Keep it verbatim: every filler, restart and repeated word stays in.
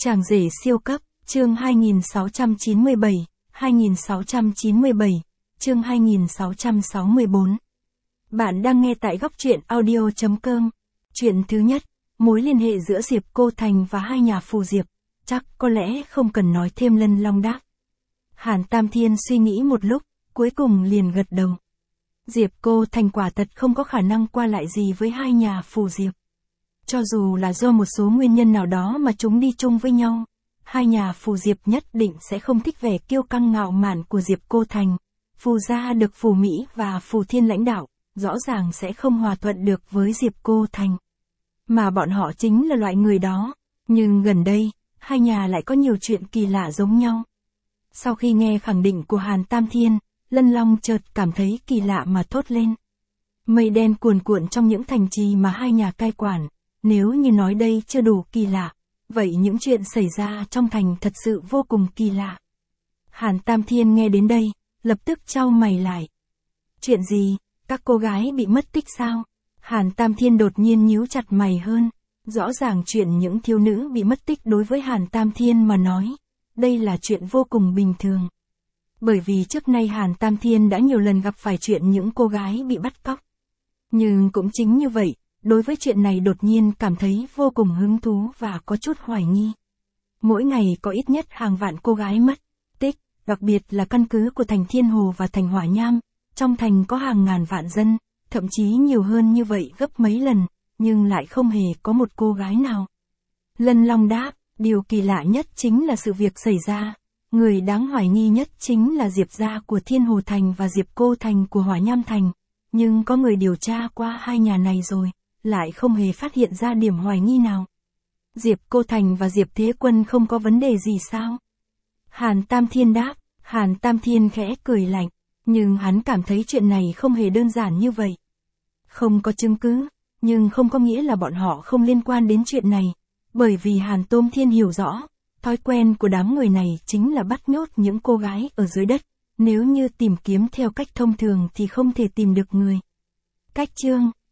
Chàng rể siêu cấp, chương hai nghìn sáu trăm chín mươi bảy, hai nghìn sáu trăm chín mươi bảy, chương hai nghìn sáu trăm sáu mươi bốn. Bạn đang nghe tại góc truyện audio chấm com. Chuyện thứ nhất, mối liên hệ giữa Diệp Cô Thành và hai nhà phù Diệp, chắc có lẽ không cần nói thêm. Lân Long đáp. Hàn Tam Thiên suy nghĩ một lúc, cuối cùng liền gật đầu. Diệp Cô Thành quả thật không có khả năng qua lại gì với hai nhà phù Diệp. Cho dù là do một số nguyên nhân nào đó mà chúng đi chung với nhau, hai nhà phù Diệp nhất định sẽ không thích vẻ kiêu căng ngạo mạn của Diệp Cô Thành. Phù gia được phù Mỹ và phù Thiên lãnh đạo, rõ ràng sẽ không hòa thuận được với Diệp Cô Thành. Mà bọn họ chính là loại người đó, nhưng gần đây, hai nhà lại có nhiều chuyện kỳ lạ giống nhau. Sau khi nghe khẳng định của Hàn Tam Thiên, Lân Long chợt cảm thấy kỳ lạ mà thốt lên. Mây đen cuồn cuộn trong những thành trì mà hai nhà cai quản, nếu như nói đây chưa đủ kỳ lạ, vậy những chuyện xảy ra trong thành thật sự vô cùng kỳ lạ. Hàn Tam Thiên nghe đến đây, lập tức chau mày lại. Chuyện gì, các cô gái bị mất tích sao? Hàn Tam Thiên đột nhiên nhíu chặt mày hơn. Rõ ràng chuyện những thiếu nữ bị mất tích đối với Hàn Tam Thiên mà nói, đây là chuyện vô cùng bình thường. Bởi vì trước nay Hàn Tam Thiên đã nhiều lần gặp phải chuyện những cô gái bị bắt cóc. Nhưng cũng chính như vậy, đối với chuyện này đột nhiên cảm thấy vô cùng hứng thú và có chút hoài nghi. Mỗi ngày có ít nhất hàng vạn cô gái mất tích, đặc biệt là căn cứ của thành Thiên Hồ và thành Hỏa Nham. Trong thành có hàng ngàn vạn dân, thậm chí nhiều hơn như vậy gấp mấy lần, nhưng lại không hề có một cô gái nào. Lân Long đáp, điều kỳ lạ nhất chính là sự việc xảy ra. Người đáng hoài nghi nhất chính là Diệp gia của Thiên Hồ Thành và Diệp Cô Thành của Hỏa Nham Thành. Nhưng có người điều tra qua hai nhà này rồi, lại không hề phát hiện ra điểm hoài nghi nào. Diệp Cô Thành và Diệp Thế Quân không có vấn đề gì sao? Hàn Tam Thiên đáp. Hàn Tam Thiên khẽ cười lạnh, nhưng hắn cảm thấy chuyện này không hề đơn giản như vậy. Không có chứng cứ, nhưng không có nghĩa là bọn họ không liên quan đến chuyện này, bởi vì Hàn Tôm Thiên hiểu rõ, thói quen của đám người này chính là bắt nhốt những cô gái ở dưới đất, nếu như tìm kiếm theo cách thông thường thì không thể tìm được người. Cách chương